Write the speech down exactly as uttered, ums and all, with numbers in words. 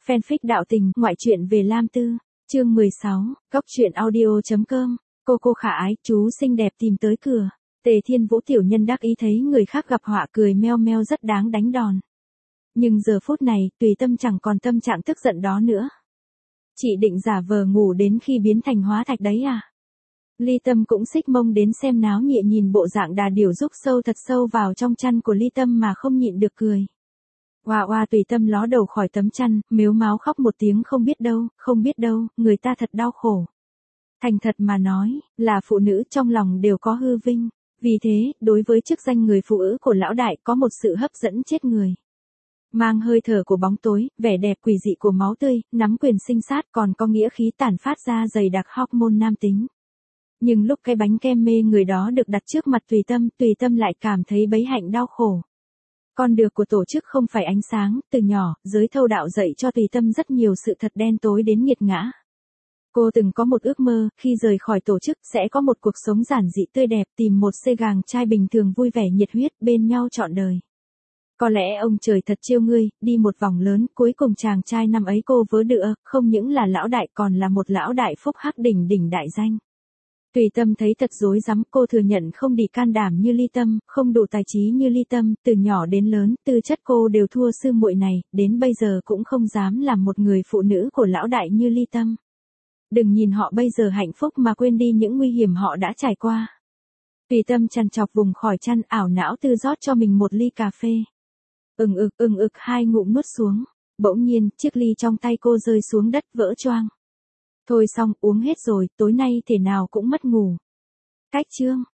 Fanfic đạo tình, ngoại truyện về Lam Tư, chương mười sáu, góc truyện audio.com, cô cô khả ái, chú xinh đẹp tìm tới cửa. Tề Thiên Vũ tiểu nhân đắc ý thấy người khác gặp họa cười meo meo rất đáng đánh đòn. Nhưng giờ phút này, Tùy Tâm chẳng còn tâm trạng tức giận đó nữa. Chị định giả vờ ngủ đến khi biến thành hóa thạch đấy à? Ly Tâm cũng xích mông đến xem náo nhiệt nhìn bộ dạng đà điểu rúc sâu thật sâu vào trong chăn của Ly Tâm mà không nhịn được cười. Oa oa Tùy Tâm ló đầu khỏi tấm chăn, mếu máo khóc một tiếng không biết đâu, không biết đâu, người ta thật đau khổ. Thành thật mà nói, là phụ nữ trong lòng đều có hư vinh, vì thế, đối với chức danh người phụ nữ của lão đại có một sự hấp dẫn chết người. Mang hơi thở của bóng tối, vẻ đẹp quỷ dị của máu tươi, nắm quyền sinh sát còn có nghĩa khí tản phát ra dày đặc hormone nam tính. Nhưng lúc cái bánh kem mê người đó được đặt trước mặt Tùy Tâm, Tùy Tâm lại cảm thấy bấy hạnh đau khổ. Con đường của tổ chức không phải ánh sáng, từ nhỏ, giới thâu đạo dạy cho Tùy Tâm rất nhiều sự thật đen tối đến nghiệt ngã. Cô từng có một ước mơ, khi rời khỏi tổ chức, sẽ có một cuộc sống giản dị tươi đẹp, tìm một xê gàng trai bình thường vui vẻ nhiệt huyết, bên nhau trọn đời. Có lẽ ông trời thật trêu ngươi, đi một vòng lớn, cuối cùng chàng trai năm ấy cô vớ đựa, không những là lão đại còn là một lão đại phúc hắc đỉnh đỉnh đại danh. Tùy Tâm thấy thật rối rắm, cô thừa nhận không đi can đảm như Ly Tâm, không đủ tài trí như Ly Tâm, từ nhỏ đến lớn, tư chất cô đều thua sư muội này, đến bây giờ cũng không dám làm một người phụ nữ của lão đại như Ly Tâm. Đừng nhìn họ bây giờ hạnh phúc mà quên đi những nguy hiểm họ đã trải qua. Tùy Tâm trằn trọc vùng khỏi chăn, ảo não tự rót cho mình một ly cà phê. Ừng ực ừng ực hai ngụm nuốt xuống, bỗng nhiên, chiếc ly trong tay cô rơi xuống đất vỡ choang. Thôi xong, uống hết rồi, tối nay thể nào cũng mất ngủ. Cách chương.